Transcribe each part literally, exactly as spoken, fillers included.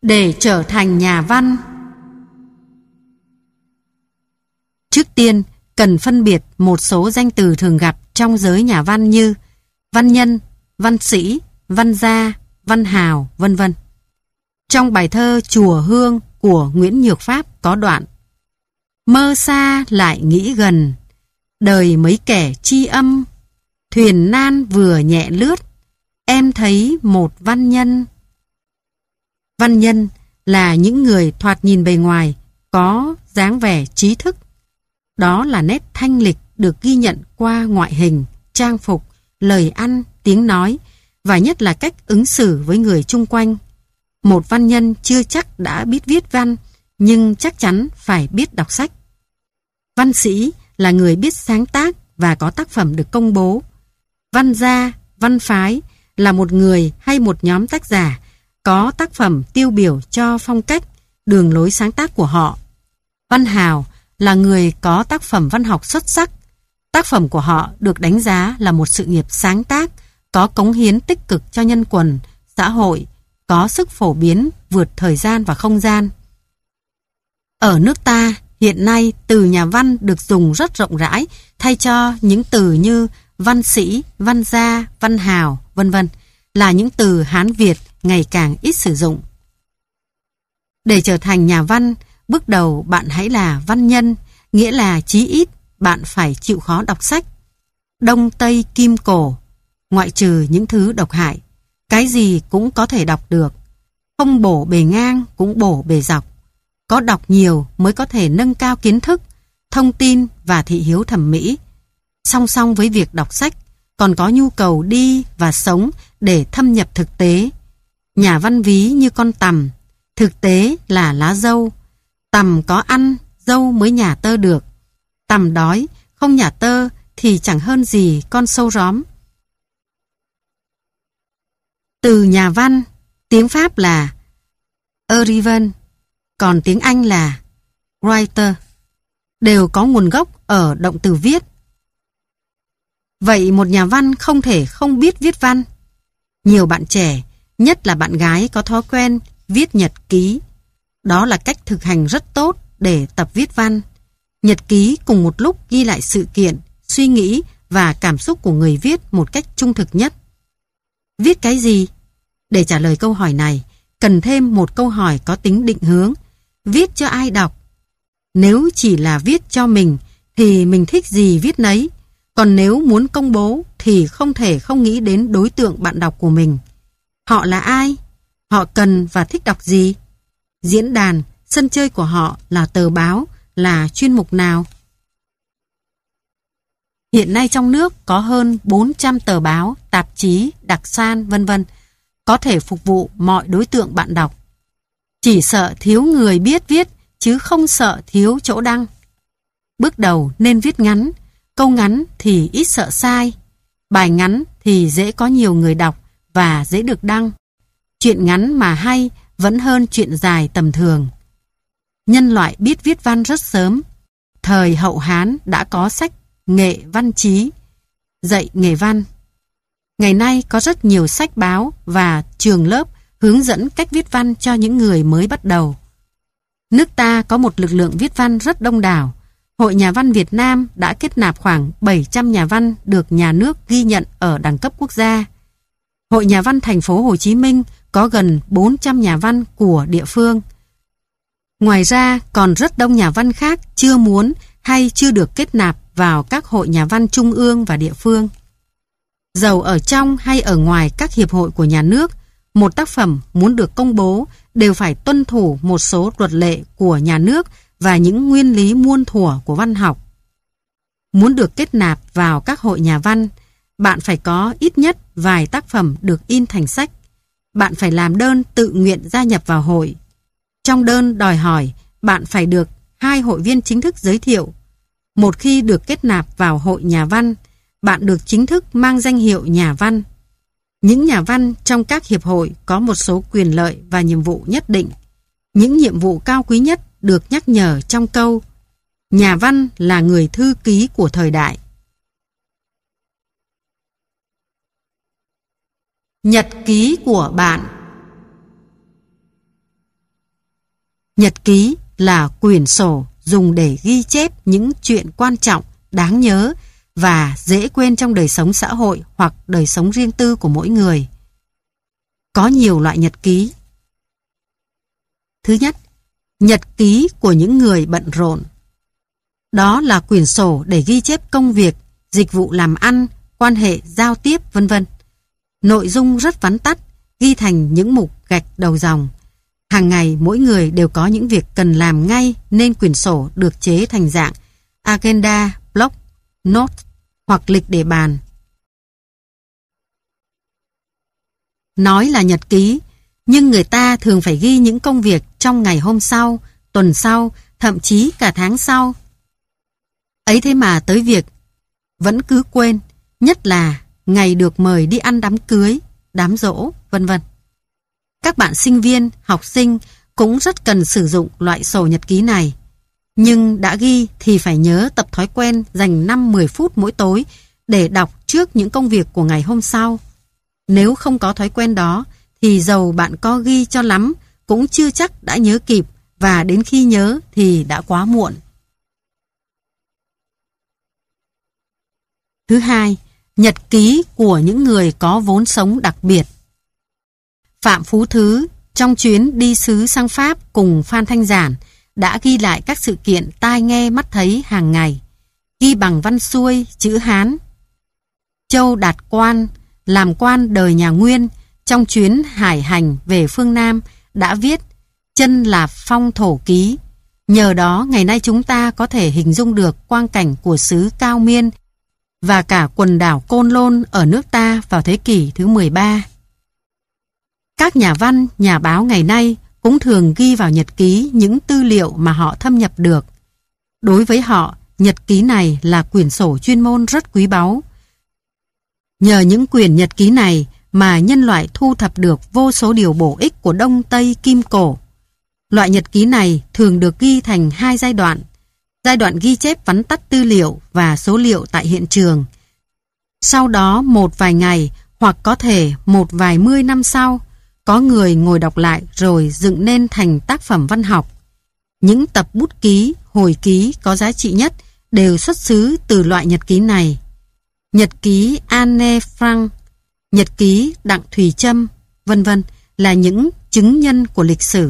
Để trở thành nhà văn. Trước tiên, cần phân biệt một số danh từ thường gặp trong giới nhà văn như văn nhân, văn sĩ, văn gia, văn hào, vân vân. Trong bài thơ Chùa Hương của Nguyễn Nhược Pháp có đoạn: mơ xa lại nghĩ gần, đời mấy kẻ tri âm, thuyền nan vừa nhẹ lướt, em thấy một văn nhân. Văn nhân là những người thoạt nhìn bề ngoài có dáng vẻ trí thức. Đó là nét thanh lịch được ghi nhận qua ngoại hình, trang phục, lời ăn, tiếng nói và nhất là cách ứng xử với người chung quanh. Một văn nhân chưa chắc đã biết viết văn, nhưng chắc chắn phải biết đọc sách. Văn sĩ là người biết sáng tác và có tác phẩm được công bố. Văn gia, văn phái là một người hay một nhóm tác giả có tác phẩm tiêu biểu cho phong cách, đường lối sáng tác của họ. Văn hào là người có tác phẩm văn học xuất sắc. Tác phẩm của họ được đánh giá là một sự nghiệp sáng tác, có cống hiến tích cực cho nhân quần, xã hội, có sức phổ biến vượt thời gian và không gian. Ở nước ta, hiện nay từ nhà văn được dùng rất rộng rãi thay cho những từ như văn sĩ, văn gia, văn hào, vân vân là những từ Hán Việt ngày càng ít sử dụng. Để trở thành nhà văn, bước đầu bạn hãy là văn nhân, nghĩa là chí ít bạn phải chịu khó đọc sách. Đông Tây Kim Cổ, ngoại trừ những thứ độc hại, cái gì cũng có thể đọc được. Không bổ bề ngang cũng bổ bề dọc. Có đọc nhiều mới có thể nâng cao kiến thức, thông tin và thị hiếu thẩm mỹ. Song song với việc đọc sách, còn có nhu cầu đi và sống để thâm nhập thực tế. Nhà văn ví như con tằm, thực tế là lá dâu. Tằm có ăn, dâu mới nhả tơ được. Tằm đói, không nhả tơ thì chẳng hơn gì con sâu róm. Từ nhà văn, tiếng Pháp là écrivain, còn tiếng Anh là writer, đều có nguồn gốc ở động từ viết. Vậy một nhà văn không thể không biết viết văn. Nhiều bạn trẻ, nhất là bạn gái có thói quen viết nhật ký. Đó là cách thực hành rất tốt để tập viết văn. Nhật ký cùng một lúc ghi lại sự kiện, suy nghĩ và cảm xúc của người viết một cách trung thực nhất. Viết cái gì? Để trả lời câu hỏi này, cần thêm một câu hỏi có tính định hướng. Viết cho ai đọc? Nếu chỉ là viết cho mình thì mình thích gì viết nấy. Còn nếu muốn công bố thì không thể không nghĩ đến đối tượng bạn đọc của mình. Họ là ai? Họ cần và thích đọc gì? Diễn đàn, sân chơi của họ là tờ báo, là chuyên mục nào? Hiện nay trong nước có hơn bốn trăm tờ báo, tạp chí, đặc san, vân vân có thể phục vụ mọi đối tượng bạn đọc. Chỉ sợ thiếu người biết viết, chứ không sợ thiếu chỗ đăng. Bước đầu nên viết ngắn, câu ngắn thì ít sợ sai, bài ngắn thì dễ có nhiều người đọc và dễ được đăng. Chuyện ngắn mà hay vẫn hơn chuyện dài tầm thường. Nhân loại biết viết văn rất sớm. Thời Hậu Hán đã có sách Nghệ Văn Chí, dạy nghề văn. Ngày nay có rất nhiều sách báo và trường lớp hướng dẫn cách viết văn cho những người mới bắt đầu. Nước ta có một lực lượng viết văn rất đông đảo. Hội Nhà văn Việt Nam đã kết nạp khoảng bảy trăm nhà văn được nhà nước ghi nhận ở đẳng cấp quốc gia. Hội Nhà văn thành phố Hồ Chí Minh có gần bốn trăm nhà văn của địa phương. Ngoài ra còn rất đông nhà văn khác chưa muốn hay chưa được kết nạp vào các hội nhà văn trung ương và địa phương. Dầu ở trong hay ở ngoài các hiệp hội của nhà nước, một tác phẩm muốn được công bố đều phải tuân thủ một số luật lệ của nhà nước và những nguyên lý muôn thuở của văn học. Muốn được kết nạp vào các hội nhà văn, bạn phải có ít nhất vài tác phẩm được in thành sách. Bạn phải làm đơn tự nguyện gia nhập vào hội. Trong đơn đòi hỏi bạn phải được hai hội viên chính thức giới thiệu. Một khi được kết nạp vào hội nhà văn, bạn được chính thức mang danh hiệu nhà văn. Những nhà văn trong các hiệp hội có một số quyền lợi và nhiệm vụ nhất định. Những nhiệm vụ cao quý nhất được nhắc nhở trong câu: nhà văn là người thư ký của thời đại. Nhật ký của bạn. Nhật ký là quyển sổ dùng để ghi chép những chuyện quan trọng, đáng nhớ và dễ quên trong đời sống xã hội hoặc đời sống riêng tư của mỗi người. Có nhiều loại nhật ký. Thứ nhất, nhật ký của những người bận rộn. Đó là quyển sổ để ghi chép công việc, dịch vụ làm ăn, quan hệ giao tiếp, vân vân. Nội dung rất vắn tắt, ghi thành những mục gạch đầu dòng. Hàng ngày mỗi người đều có những việc cần làm ngay nên quyển sổ được chế thành dạng agenda, blog, note hoặc lịch để bàn. Nói là nhật ký, nhưng người ta thường phải ghi những công việc trong ngày hôm sau, tuần sau, thậm chí cả tháng sau. Ấy thế mà tới việc vẫn cứ quên, nhất là ngày được mời đi ăn đám cưới, đám giỗ, vân vân. Các bạn sinh viên, học sinh cũng rất cần sử dụng loại sổ nhật ký này. Nhưng đã ghi thì phải nhớ tập thói quen dành năm mười phút mỗi tối để đọc trước những công việc của ngày hôm sau. Nếu không có thói quen đó thì dầu bạn có ghi cho lắm cũng chưa chắc đã nhớ kịp, và đến khi nhớ thì đã quá muộn. Thứ hai, nhật ký của những người có vốn sống đặc biệt. Phạm Phú Thứ trong chuyến đi xứ sang Pháp cùng Phan Thanh Giản đã ghi lại các sự kiện tai nghe mắt thấy hàng ngày, ghi bằng văn xuôi, chữ Hán. Châu Đạt Quan làm quan đời nhà Nguyên trong chuyến hải hành về phương Nam đã viết Chân là phong thổ ký. Nhờ đó ngày nay chúng ta có thể hình dung được quang cảnh của xứ Cao Miên và cả quần đảo Côn Lôn ở nước ta vào thế kỷ thứ mười ba. Các nhà văn, nhà báo ngày nay cũng thường ghi vào nhật ký những tư liệu mà họ thâm nhập được. Đối với họ, nhật ký này là quyển sổ chuyên môn rất quý báu. Nhờ những quyển nhật ký này mà nhân loại thu thập được vô số điều bổ ích của Đông Tây Kim Cổ. Loại nhật ký này thường được ghi thành hai giai đoạn. Giai đoạn ghi chép vắn tắt tư liệu và số liệu tại hiện trường. Sau đó một vài ngày hoặc có thể một vài mươi năm sau, có người ngồi đọc lại rồi dựng nên thành tác phẩm văn học. Những tập bút ký, hồi ký có giá trị nhất đều xuất xứ từ loại nhật ký này. Nhật ký Anne Frank, nhật ký Đặng Thùy Trâm, vân vân là những chứng nhân của lịch sử.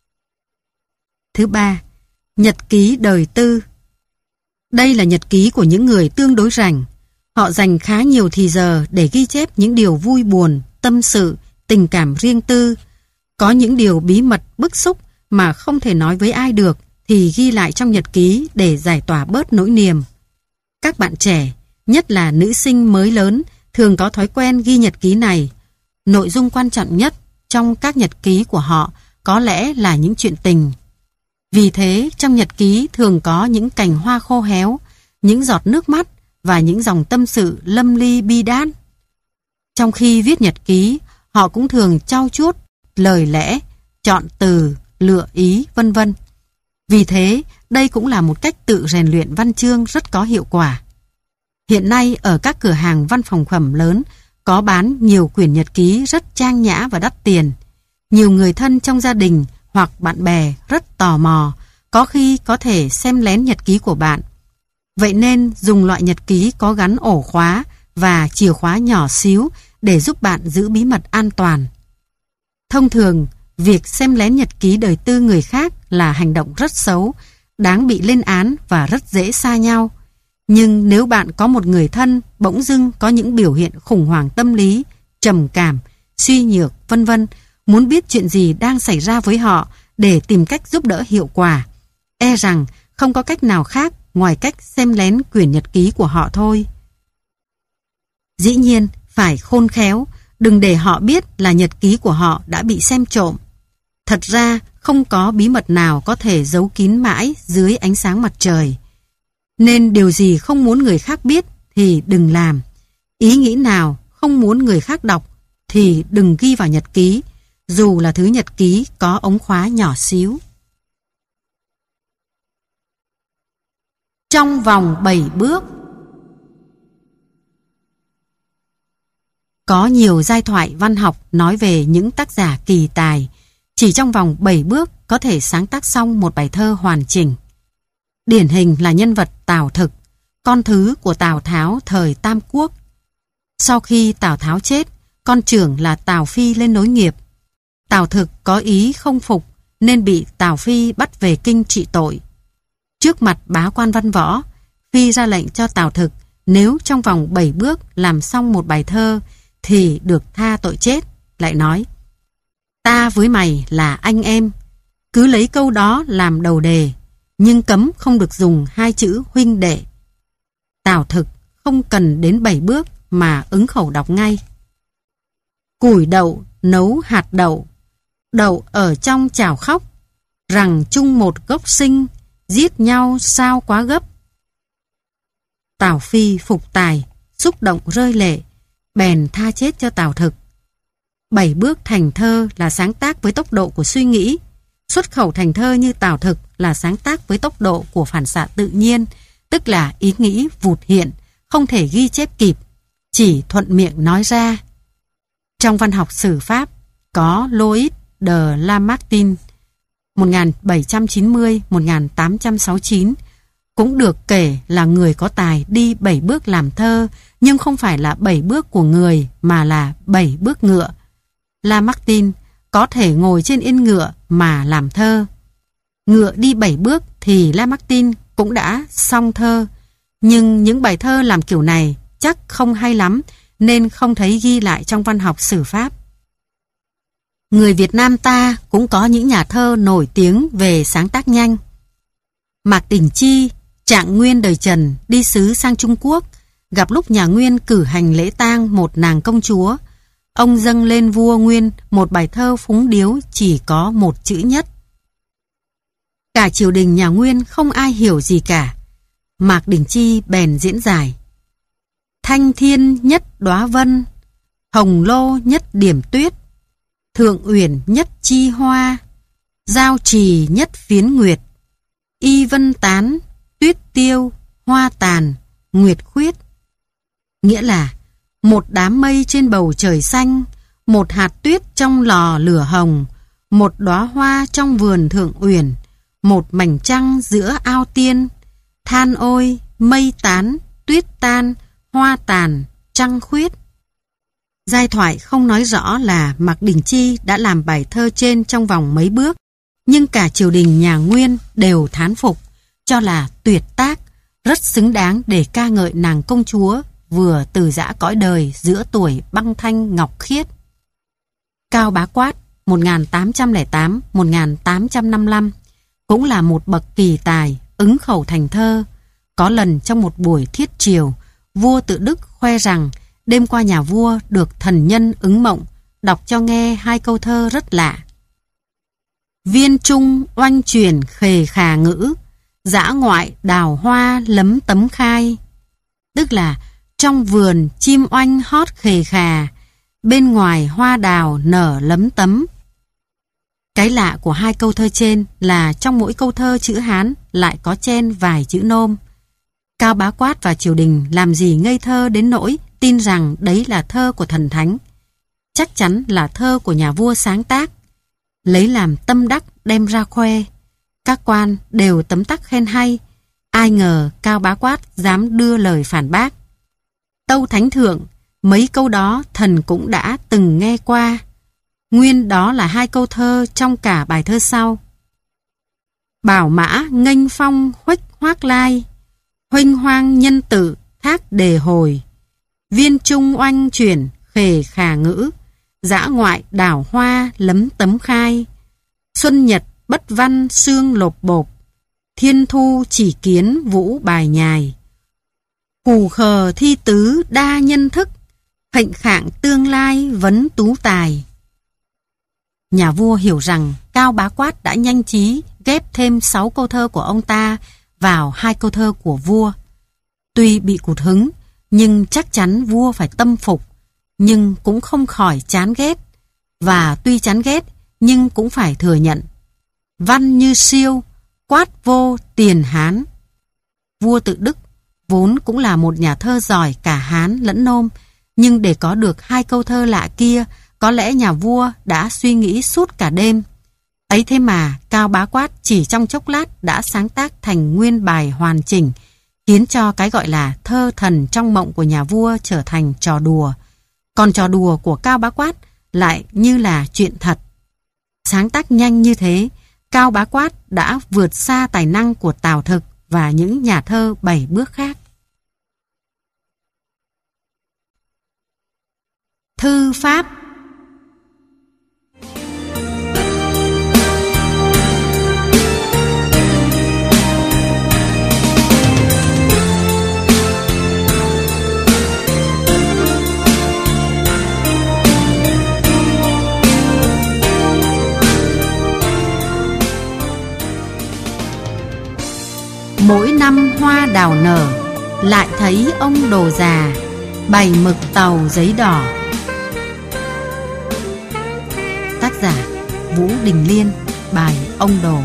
Thứ ba, nhật ký đời tư. Đây là nhật ký của những người tương đối rảnh. Họ dành khá nhiều thì giờ để ghi chép những điều vui buồn, tâm sự, tình cảm riêng tư. Có những điều bí mật, bức xúc mà không thể nói với ai được thì ghi lại trong nhật ký để giải tỏa bớt nỗi niềm. Các bạn trẻ, nhất là nữ sinh mới lớn, thường có thói quen ghi nhật ký này. Nội dung quan trọng nhất trong các nhật ký của họ có lẽ là những chuyện tình. Vì thế, trong nhật ký thường có những cành hoa khô héo, những giọt nước mắt và những dòng tâm sự lâm ly bi đát. Trong khi viết nhật ký, họ cũng thường trau chuốt lời lẽ, chọn từ, lựa ý, vân vân. Vì thế, đây cũng là một cách tự rèn luyện văn chương rất có hiệu quả. Hiện nay ở các cửa hàng văn phòng phẩm lớn có bán nhiều quyển nhật ký rất trang nhã và đắt tiền. Nhiều người thân trong gia đình hoặc bạn bè rất tò mò, có khi có thể xem lén nhật ký của bạn. Vậy nên dùng loại nhật ký có gắn ổ khóa và chìa khóa nhỏ xíu để giúp bạn giữ bí mật an toàn. Thông thường, việc xem lén nhật ký đời tư người khác là hành động rất xấu, đáng bị lên án và rất dễ xa nhau. Nhưng nếu bạn có một người thân bỗng dưng có những biểu hiện khủng hoảng tâm lý, trầm cảm, suy nhược, vân vân, muốn biết chuyện gì đang xảy ra với họ để tìm cách giúp đỡ hiệu quả, e rằng không có cách nào khác ngoài cách xem lén quyển nhật ký của họ thôi. Dĩ nhiên, phải khôn khéo, đừng để họ biết là nhật ký của họ đã bị xem trộm. Thật ra, không có bí mật nào có thể giấu kín mãi dưới ánh sáng mặt trời. Nên điều gì không muốn người khác biết thì đừng làm. Ý nghĩ nào không muốn người khác đọc thì đừng ghi vào nhật ký, dù là thứ nhật ký có ống khóa nhỏ xíu. Trong vòng bảy bước. Có nhiều giai thoại văn học nói về những tác giả kỳ tài, Chỉ trong vòng bảy bước có thể sáng tác xong một bài thơ hoàn chỉnh. Điển hình là nhân vật Tào Thực, con thứ của Tào Tháo thời Tam Quốc. Sau khi Tào Tháo chết, con trưởng là Tào Phi lên nối nghiệp. Tào Thực có ý không phục nên bị Tào Phi bắt về kinh trị tội. Trước mặt bá quan văn võ, Phi ra lệnh cho Tào Thực nếu trong vòng bảy bước làm xong một bài thơ thì được tha tội chết, lại nói: ta với mày là anh em, cứ lấy câu đó làm đầu đề, nhưng cấm không được dùng hai chữ huynh đệ. Tào Thực không cần đến bảy bước mà ứng khẩu đọc ngay: củi đậu nấu hạt đậu, đậu ở trong chảo khóc, rằng chung một gốc sinh, giết nhau sao quá gấp. Tào Phi phục tài, xúc động rơi lệ, bèn tha chết cho Tào Thực. Bảy bước thành thơ là sáng tác với tốc độ của suy nghĩ, xuất khẩu thành thơ như Tào Thực là sáng tác với tốc độ của phản xạ tự nhiên, tức là ý nghĩ vụt hiện, không thể ghi chép kịp, chỉ thuận miệng nói ra. Trong văn học sử Pháp có Louis de Lamartine một nghìn bảy trăm chín mươi đến một nghìn tám trăm sáu mươi chín, cũng được kể là người có tài đi bảy bước làm thơ, nhưng không phải là bảy bước của người mà là bảy bước ngựa. Lamartine có thể ngồi trên yên ngựa mà làm thơ. Ngựa đi bảy bước thì Lamartine cũng đã xong thơ, nhưng những bài thơ làm kiểu này chắc không hay lắm nên không thấy ghi lại trong văn học sử Pháp. Người Việt Nam ta cũng có những nhà thơ nổi tiếng về sáng tác nhanh. Mạc Đỉnh Chi, trạng nguyên đời Trần, đi sứ sang Trung Quốc, gặp lúc nhà Nguyên cử hành lễ tang một nàng công chúa. Ông dâng lên vua Nguyên một bài thơ phúng điếu chỉ có một chữ nhất. Cả triều đình nhà Nguyên không ai hiểu gì cả. Mạc Đỉnh Chi bèn diễn giải: thanh thiên nhất đóa vân, hồng lô nhất điểm tuyết, thượng uyển nhất chi hoa, giao trì nhất phiến nguyệt, y vân tán, tuyết tiêu, hoa tàn, nguyệt khuyết. Nghĩa là một đám mây trên bầu trời xanh, một hạt tuyết trong lò lửa hồng, một đóa hoa trong vườn thượng uyển, một mảnh trăng giữa ao tiên, than ôi, mây tán, tuyết tan, hoa tàn, trăng khuyết. Giai thoại không nói rõ là Mạc Đỉnh Chi đã làm bài thơ trên trong vòng mấy bước, nhưng cả triều đình nhà Nguyên đều thán phục, cho là tuyệt tác, rất xứng đáng để ca ngợi nàng công chúa vừa từ giã cõi đời giữa tuổi băng thanh ngọc khiết. Cao Bá Quát một nghìn tám trăm lẻ tám đến một nghìn tám trăm năm mươi lăm cũng là một bậc kỳ tài, ứng khẩu thành thơ. Có lần trong một buổi thiết triều, vua Tự Đức khoe rằng đêm qua nhà vua được thần nhân ứng mộng, đọc cho nghe hai câu thơ rất lạ. Viên trung oanh chuyển khề khà ngữ, dã ngoại đào hoa lấm tấm khai. Tức là trong vườn chim oanh hót khề khà, bên ngoài hoa đào nở lấm tấm. Cái lạ của hai câu thơ trên là trong mỗi câu thơ chữ Hán lại có chen vài chữ Nôm. Cao Bá Quát và triều đình làm gì ngây thơ đến nỗi tin rằng đấy là thơ của thần thánh. Chắc chắn là thơ của nhà vua sáng tác, lấy làm tâm đắc đem ra khoe. Các quan đều tấm tắc khen hay. Ai ngờ Cao Bá Quát dám đưa lời phản bác. Tâu Thánh Thượng, mấy câu đó thần cũng đã từng nghe qua. Nguyên đó là hai câu thơ trong cả bài thơ sau. Bảo mã nghênh phong huếch hoác lai, huênh hoang nhân tử thác đề hồi. Viên trung oanh chuyển khề khà ngữ, dã ngoại đảo hoa lấm tấm khai. Xuân nhật bất văn xương lộp bộp, thiên thu chỉ kiến vũ bài nhài. Hù khờ thi tứ đa nhân thức, hệnh khạng tương lai vấn tú tài. Nhà vua hiểu rằng Cao Bá Quát đã nhanh trí ghép thêm sáu câu thơ của ông ta vào hai câu thơ của vua. Tuy bị cụt hứng, nhưng chắc chắn vua phải tâm phục, nhưng cũng không khỏi chán ghét. Và tuy chán ghét, nhưng cũng phải thừa nhận. Văn như siêu, quát vô tiền Hán. Vua Tự Đức vốn cũng là một nhà thơ giỏi cả Hán lẫn Nôm, nhưng để có được hai câu thơ lạ kia, có lẽ nhà vua đã suy nghĩ suốt cả đêm. Ấy thế mà Cao Bá Quát chỉ trong chốc lát đã sáng tác thành nguyên bài hoàn chỉnh, khiến cho cái gọi là thơ thần trong mộng của nhà vua trở thành trò đùa. Còn trò đùa của Cao Bá Quát lại như là chuyện thật. Sáng tác nhanh như thế, Cao Bá Quát đã vượt xa tài năng của Tào Thực và những nhà thơ bảy bước khác. Thư pháp. Mỗi năm hoa đào nở, lại thấy ông đồ già bày mực tàu giấy đỏ. Tác giả Vũ Đình Liên, bài Ông Đồ.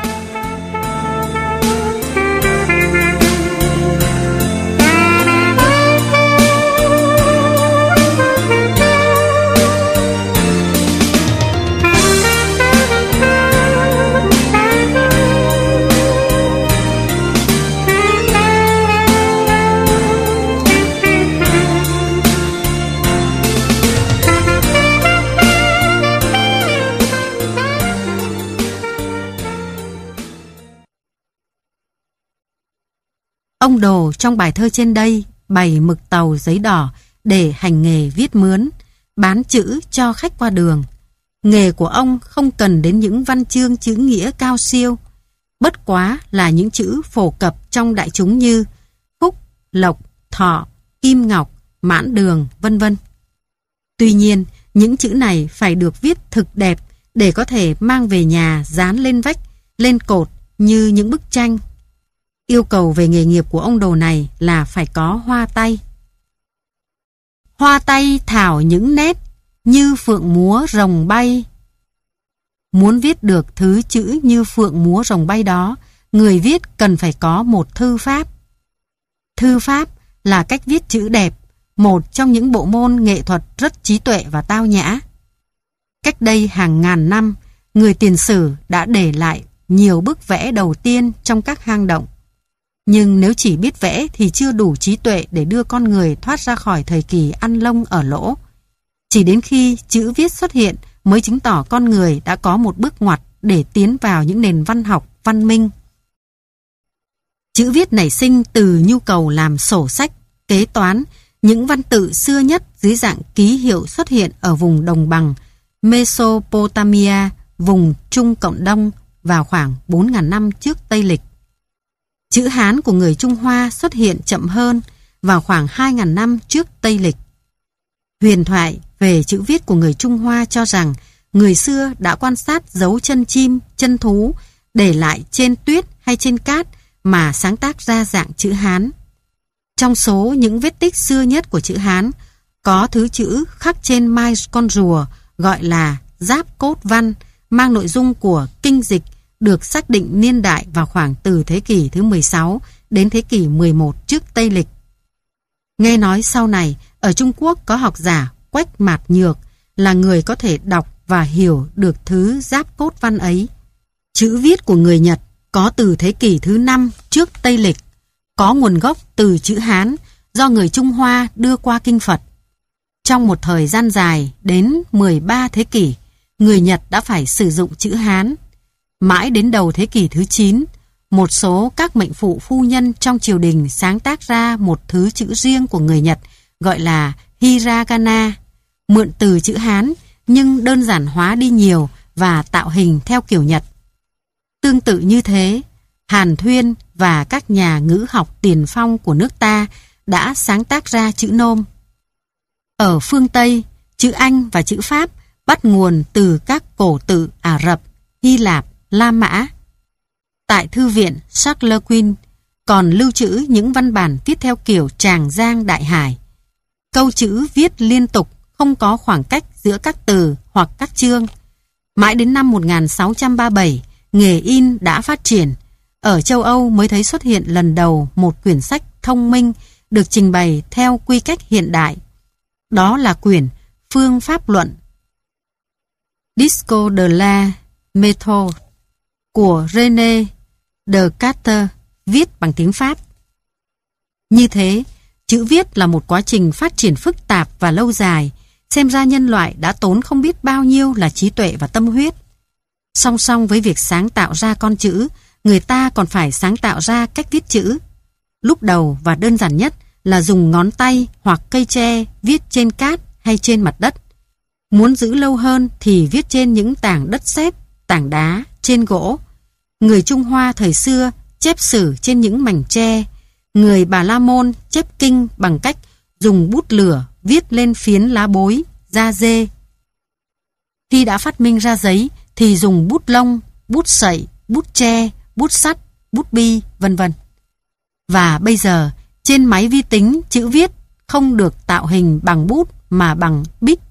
Ông Đồ trong bài thơ trên đây bày mực tàu giấy đỏ để hành nghề viết mướn, bán chữ cho khách qua đường. Nghề của ông không cần đến những văn chương chữ nghĩa cao siêu, bất quá là những chữ phổ cập trong đại chúng như phúc, lộc, thọ, kim ngọc, mãn đường, vân vân. Tuy nhiên, những chữ này phải được viết thực đẹp để có thể mang về nhà dán lên vách, lên cột như những bức tranh. Yêu cầu về nghề nghiệp của ông Đồ này là phải có hoa tay. Hoa tay thảo những nét như phượng múa rồng bay. Muốn viết được thứ chữ như phượng múa rồng bay đó, người viết cần phải có một thư pháp. Thư pháp là cách viết chữ đẹp, một trong những bộ môn nghệ thuật rất trí tuệ và tao nhã. Cách đây hàng ngàn năm, người tiền sử đã để lại nhiều bức vẽ đầu tiên trong các hang động. Nhưng nếu chỉ biết vẽ thì chưa đủ trí tuệ để đưa con người thoát ra khỏi thời kỳ ăn lông ở lỗ. Chỉ đến khi chữ viết xuất hiện mới chứng tỏ con người đã có một bước ngoặt để tiến vào những nền văn học, văn minh. Chữ viết nảy sinh từ nhu cầu làm sổ sách, kế toán, những văn tự xưa nhất dưới dạng ký hiệu xuất hiện ở vùng đồng bằng Mesopotamia, vùng Trung Cộng Đông vào khoảng bốn nghìn năm trước Tây Lịch. Chữ Hán của người Trung Hoa xuất hiện chậm hơn vào khoảng hai nghìn năm trước Tây Lịch. Huyền thoại về chữ viết của người Trung Hoa cho rằng người xưa đã quan sát dấu chân chim, chân thú để lại trên tuyết hay trên cát mà sáng tác ra dạng chữ Hán. Trong số những vết tích xưa nhất của chữ Hán, có thứ chữ khắc trên mai con rùa gọi là giáp cốt văn, mang nội dung của kinh dịch, được xác định niên đại vào khoảng từ thế kỷ thứ mười sáu đến thế kỷ mười một trước Tây Lịch. Nghe nói sau này, ở Trung Quốc có học giả Quách Mạt Nhược là người có thể đọc và hiểu được thứ giáp cốt văn ấy. Chữ viết của người Nhật có từ thế kỷ thứ năm trước Tây Lịch, có nguồn gốc từ chữ Hán do người Trung Hoa đưa qua kinh Phật. Trong một thời gian dài đến mười ba thế kỷ, người Nhật đã phải sử dụng chữ Hán. Mãi đến đầu thế kỷ thứ chín, một số các mệnh phụ phu nhân trong triều đình sáng tác ra một thứ chữ riêng của người Nhật gọi là Hiragana, mượn từ chữ Hán nhưng đơn giản hóa đi nhiều và tạo hình theo kiểu Nhật. Tương tự như thế, Hàn Thuyên và các nhà ngữ học tiền phong của nước ta đã sáng tác ra chữ Nôm. Ở phương Tây, chữ Anh và chữ Pháp bắt nguồn từ các cổ tự Ả Rập, Hy Lạp, La Mã. Tại thư viện Charles còn lưu trữ những văn bản viết theo kiểu Tràng Giang Đại Hải. Câu chữ viết liên tục, không có khoảng cách giữa các từ hoặc các chương. Mãi đến năm một nghìn sáu trăm ba mươi bảy, nghề in đã phát triển. Ở châu Âu mới thấy xuất hiện lần đầu một quyển sách thông minh được trình bày theo quy cách hiện đại. Đó là quyển Phương pháp luận Discours de la Méthode của René Descartes viết bằng tiếng Pháp. Như thế, chữ viết là một quá trình phát triển phức tạp và lâu dài, xem ra nhân loại đã tốn không biết bao nhiêu là trí tuệ và tâm huyết. Song song với việc sáng tạo ra con chữ, người ta còn phải sáng tạo ra cách viết chữ. Lúc đầu và đơn giản nhất là dùng ngón tay hoặc cây tre viết trên cát hay trên mặt đất. Muốn giữ lâu hơn thì viết trên những tảng đất sét, tảng đá, trên gỗ. Người Trung Hoa thời xưa chép sử trên những mảnh tre. Người Bà La Môn chép kinh bằng cách dùng bút lửa viết lên phiến lá bối, da dê. Khi đã phát minh ra giấy thì dùng bút lông, bút sậy, bút tre, bút sắt, bút bi, vân vân. Và bây giờ, trên máy vi tính, chữ viết không được tạo hình bằng bút mà bằng bích.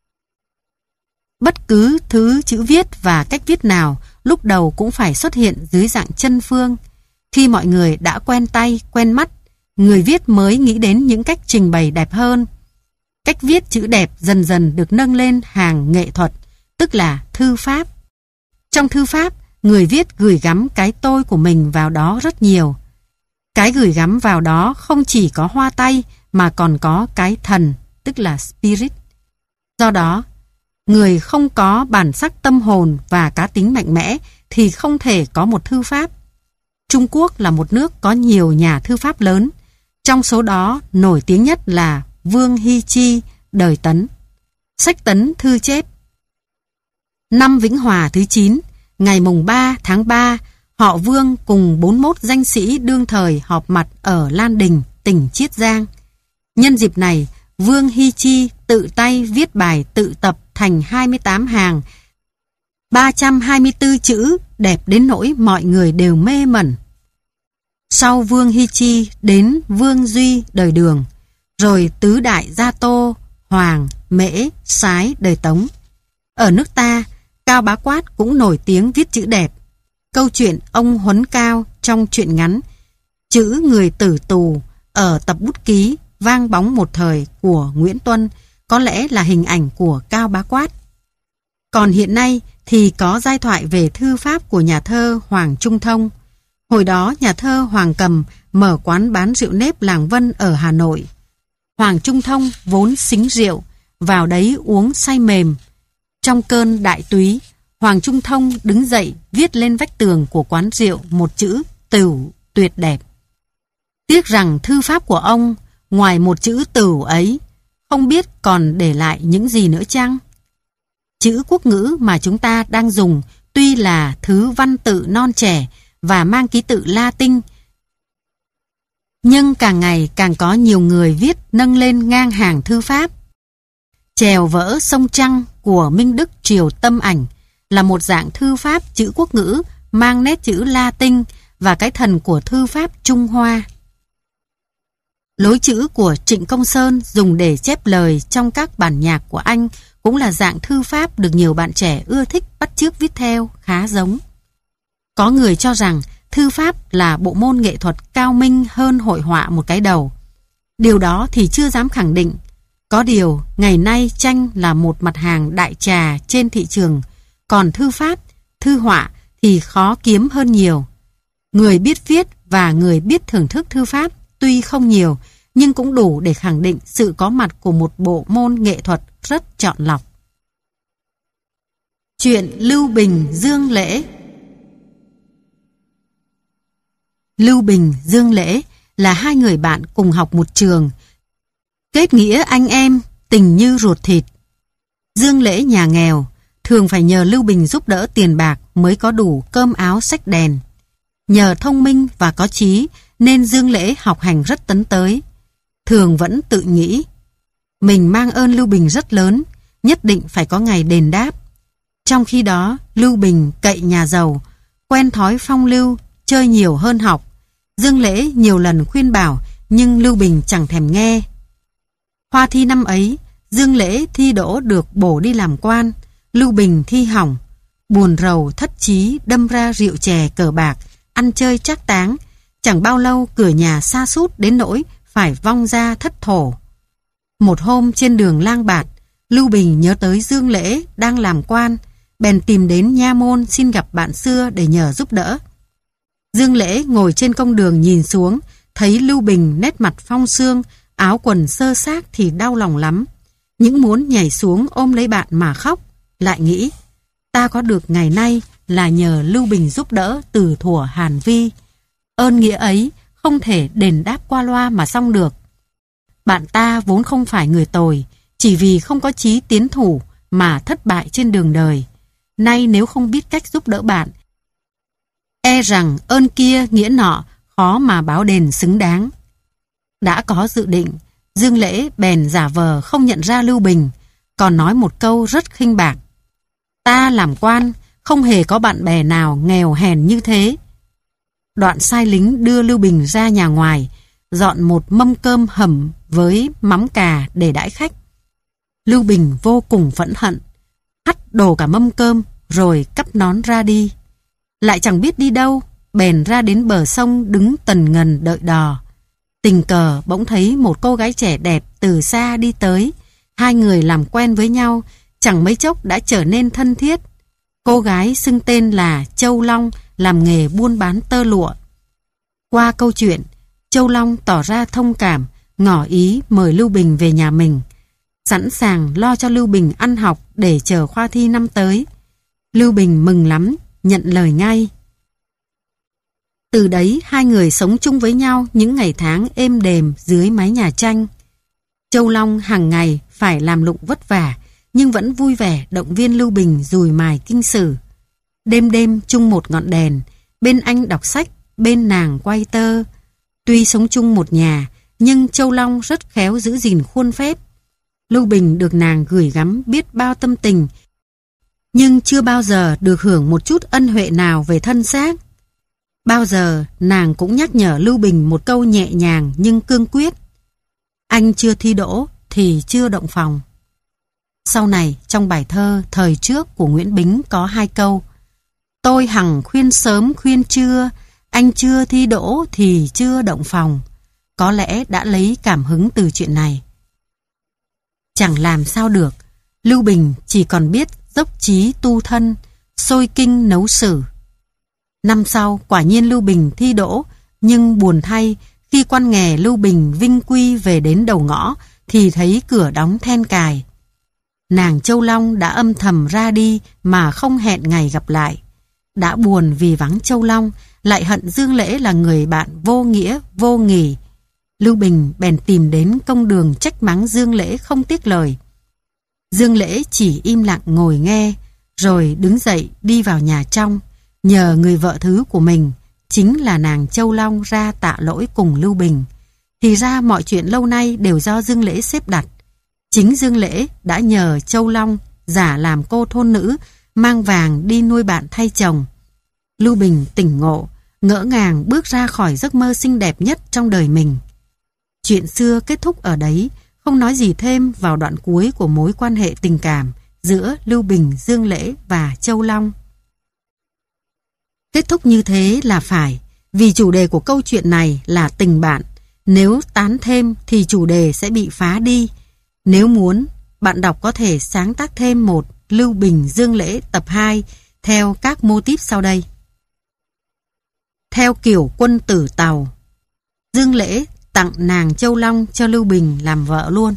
Bất cứ thứ chữ viết và cách viết nào lúc đầu cũng phải xuất hiện dưới dạng chân phương. Khi mọi người đã quen tay, quen mắt, người viết mới nghĩ đến những cách trình bày đẹp hơn. Cách viết chữ đẹp dần dần được nâng lên hàng nghệ thuật, tức là thư pháp. Trong thư pháp, người viết gửi gắm cái tôi của mình vào đó rất nhiều. Cái gửi gắm vào đó không chỉ có hoa tay mà còn có cái thần, tức là spirit. Do đó, người không có bản sắc tâm hồn và cá tính mạnh mẽ thì không thể có một thư pháp. Trung Quốc là một nước có nhiều nhà thư pháp lớn. Trong số đó, nổi tiếng nhất là Vương Hy Chi, đời Tấn. Sách Tấn thư chép: Năm Vĩnh Hòa thứ chín, ngày mùng ba tháng ba, họ Vương cùng bốn mươi mốt danh sĩ đương thời họp mặt ở Lan Đình, tỉnh Chiết Giang. Nhân dịp này, Vương Hy Chi tự tay viết bài tự tập thành hai mươi tám hàng, ba trăm hai mươi tư chữ đẹp đến nỗi mọi người đều mê mẩn. Sau Vương Hy Chi đến Vương Duy đời Đường, rồi tứ đại Gia Tô, Hoàng, Mễ, Sái đời Tống. Ở nước ta, Cao Bá Quát cũng nổi tiếng viết chữ đẹp. Câu chuyện ông Huấn Cao trong truyện ngắn Chữ người tử tù ở tập bút ký Vang bóng một thời của Nguyễn Tuân có lẽ là hình ảnh của Cao Bá Quát. Còn hiện nay thì có giai thoại về thư pháp của nhà thơ Hoàng Trung Thông. Hồi đó nhà thơ Hoàng Cầm mở quán bán rượu nếp làng Vân ở Hà Nội. Hoàng Trung Thông vốn xính rượu, vào đấy uống say mềm. Trong cơn đại túy, Hoàng Trung Thông đứng dậy viết lên vách tường của quán rượu một chữ Tửu tuyệt đẹp. Tiếc rằng thư pháp của ông, ngoài một chữ Tửu ấy, không biết còn để lại những gì nữa chăng? Chữ quốc ngữ mà chúng ta đang dùng tuy là thứ văn tự non trẻ và mang ký tự Latin, nhưng càng ngày càng có nhiều người viết nâng lên ngang hàng thư pháp. Chèo vỡ sông Trăng của Minh Đức Triều Tâm Ảnh là một dạng thư pháp chữ quốc ngữ mang nét chữ Latin và cái thần của thư pháp Trung Hoa. Lối chữ của Trịnh Công Sơn dùng để chép lời trong các bản nhạc của anh cũng là dạng thư pháp được nhiều bạn trẻ ưa thích bắt chước viết theo, khá giống. Có người cho rằng thư pháp là bộ môn nghệ thuật cao minh hơn hội họa một cái đầu. Điều đó thì chưa dám khẳng định. Có điều, ngày nay tranh là một mặt hàng đại trà trên thị trường, còn thư pháp, thư họa thì khó kiếm hơn nhiều. Người biết viết và người biết thưởng thức thư pháp tuy không nhiều, nhưng cũng đủ để khẳng định sự có mặt của một bộ môn nghệ thuật rất chọn lọc. Chuyện Lưu Bình Dương Lễ. Lưu Bình, Dương Lễ là hai người bạn cùng học một trường, kết nghĩa anh em, tình như ruột thịt. Dương Lễ nhà nghèo, thường phải nhờ Lưu Bình giúp đỡ tiền bạc mới có đủ cơm áo xách đèn. Nhờ thông minh và có trí nên Dương Lễ học hành rất tấn tới. Thường vẫn tự nghĩ, mình mang ơn Lưu Bình rất lớn, nhất định phải có ngày đền đáp. Trong khi đó, Lưu Bình cậy nhà giàu, quen thói phong lưu, chơi nhiều hơn học. Dương Lễ nhiều lần khuyên bảo, nhưng Lưu Bình chẳng thèm nghe. Khoa thi năm ấy, Dương Lễ thi đỗ được bổ đi làm quan, Lưu Bình thi hỏng. Buồn rầu thất chí đâm ra rượu chè cờ bạc, ăn chơi trác táng. Chẳng bao lâu cửa nhà sa sút đến nỗi phải vong ra thất thổ. Một hôm trên đường lang bạt, Lưu Bình nhớ tới Dương Lễ đang làm quan, bèn tìm đến nha môn xin gặp bạn xưa để nhờ giúp đỡ. Dương Lễ ngồi trên công đường nhìn xuống, thấy Lưu Bình nét mặt phong sương, áo quần xơ xác thì đau lòng lắm. Những muốn nhảy xuống ôm lấy bạn mà khóc, lại nghĩ, ta có được ngày nay là nhờ Lưu Bình giúp đỡ từ thuở Hàn Vi. Ơn nghĩa ấy không thể đền đáp qua loa mà xong được. Bạn ta vốn không phải người tồi, chỉ vì không có chí tiến thủ mà thất bại trên đường đời. Nay nếu không biết cách giúp đỡ bạn, e rằng ơn kia nghĩa nọ khó mà báo đền xứng đáng. Đã có dự định, Dương Lễ bèn giả vờ không nhận ra Lưu Bình, còn nói một câu rất khinh bạc. Ta làm quan, không hề có bạn bè nào nghèo hèn như thế. Đoạn sai lính đưa Lưu Bình ra nhà ngoài, dọn một mâm cơm hầm với mắm cà để đãi khách. Lưu Bình vô cùng phẫn hận, hắt đổ cả mâm cơm rồi cắp nón ra đi. Lại chẳng biết đi đâu, bèn ra đến bờ sông đứng tần ngần đợi đò. Tình cờ bỗng thấy một cô gái trẻ đẹp từ xa đi tới. Hai người làm quen với nhau, chẳng mấy chốc đã trở nên thân thiết. Cô gái xưng tên là Châu Long, làm nghề buôn bán tơ lụa. Qua câu chuyện, Châu Long tỏ ra thông cảm, ngỏ ý mời Lưu Bình về nhà mình, sẵn sàng lo cho Lưu Bình ăn học để chờ khoa thi năm tới. Lưu Bình mừng lắm, nhận lời ngay. Từ đấy hai người sống chung với nhau những ngày tháng êm đềm dưới mái nhà tranh. Châu Long hàng ngày phải làm lụng vất vả, nhưng vẫn vui vẻ động viên Lưu Bình dùi mài kinh sử. Đêm đêm chung một ngọn đèn, bên anh đọc sách, bên nàng quay tơ. Tuy sống chung một nhà, nhưng Châu Long rất khéo giữ gìn khuôn phép. Lưu Bình được nàng gửi gắm biết bao tâm tình, nhưng chưa bao giờ được hưởng một chút ân huệ nào về thân xác. Bao giờ nàng cũng nhắc nhở Lưu Bình một câu nhẹ nhàng nhưng cương quyết. Anh chưa thi đỗ thì chưa động phòng. Sau này trong bài thơ Thời Trước của Nguyễn Bính có hai câu: tôi hằng khuyên sớm khuyên trưa, anh chưa thi đỗ thì chưa động phòng. Có lẽ đã lấy cảm hứng từ chuyện này. Chẳng làm sao được, Lưu Bình chỉ còn biết dốc chí tu thân, sôi kinh nấu sử. Năm sau quả nhiên Lưu Bình thi đỗ, nhưng buồn thay, khi quan nghè Lưu Bình vinh quy về đến đầu ngõ thì thấy cửa đóng then cài. Nàng Châu Long đã âm thầm ra đi mà không hẹn ngày gặp lại. Đã buồn vì vắng Châu Long, lại hận Dương Lễ là người bạn vô nghĩa, vô nghỉ. Lưu Bình bèn tìm đến công đường trách mắng Dương Lễ không tiếc lời. Dương Lễ chỉ im lặng ngồi nghe, rồi đứng dậy đi vào nhà trong, nhờ người vợ thứ của mình, chính là nàng Châu Long ra tạ lỗi cùng Lưu Bình. Thì ra mọi chuyện lâu nay đều do Dương Lễ xếp đặt. Chính Dương Lễ đã nhờ Châu Long giả làm cô thôn nữ, mang vàng đi nuôi bạn thay chồng. Lưu Bình tỉnh ngộ, ngỡ ngàng bước ra khỏi giấc mơ xinh đẹp nhất trong đời mình. Chuyện xưa kết thúc ở đấy, không nói gì thêm vào đoạn cuối của mối quan hệ tình cảm giữa Lưu Bình, Dương Lễ và Châu Long. Kết thúc như thế là phải, vì chủ đề của câu chuyện này là tình bạn. Nếu tán thêm thì chủ đề sẽ bị phá đi. Nếu muốn, bạn đọc có thể sáng tác thêm một Lưu Bình Dương Lễ tập hai theo các mô típ sau đây. Theo kiểu quân tử Tàu, Dương Lễ tặng nàng Châu Long cho Lưu Bình làm vợ luôn.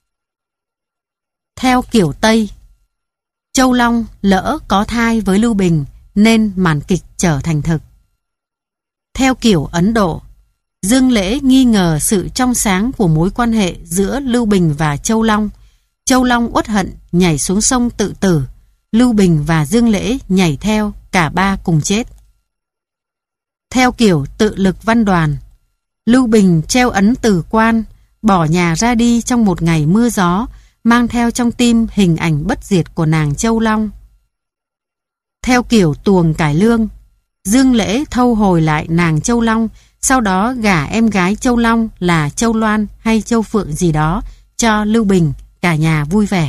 Theo kiểu Tây, Châu Long lỡ có thai với Lưu Bình nên màn kịch trở thành thực. Theo kiểu Ấn Độ, Dương Lễ nghi ngờ sự trong sáng của mối quan hệ giữa Lưu Bình và Châu Long. Châu Long uất hận nhảy xuống sông tự tử. Lưu Bình và Dương Lễ nhảy theo, cả ba cùng chết. Theo kiểu tự lực văn đoàn, Lưu Bình treo ấn từ quan, bỏ nhà ra đi trong một ngày mưa gió, mang theo trong tim hình ảnh bất diệt của nàng Châu Long. Theo kiểu tuồng cải lương, Dương Lễ thâu hồi lại nàng Châu Long, sau đó gả em gái Châu Long là Châu Loan hay Châu Phượng gì đó cho Lưu Bình, cả nhà vui vẻ.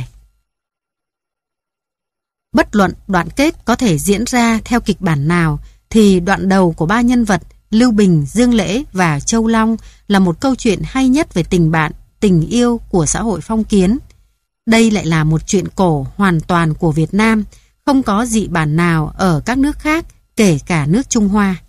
Bất luận đoạn kết có thể diễn ra theo kịch bản nào, thì đoạn đầu của ba nhân vật Lưu Bình, Dương Lễ và Châu Long là một câu chuyện hay nhất về tình bạn, tình yêu của xã hội phong kiến. Đây lại là một chuyện cổ hoàn toàn của Việt Nam, không có dị bản nào ở các nước khác, kể cả nước Trung Hoa.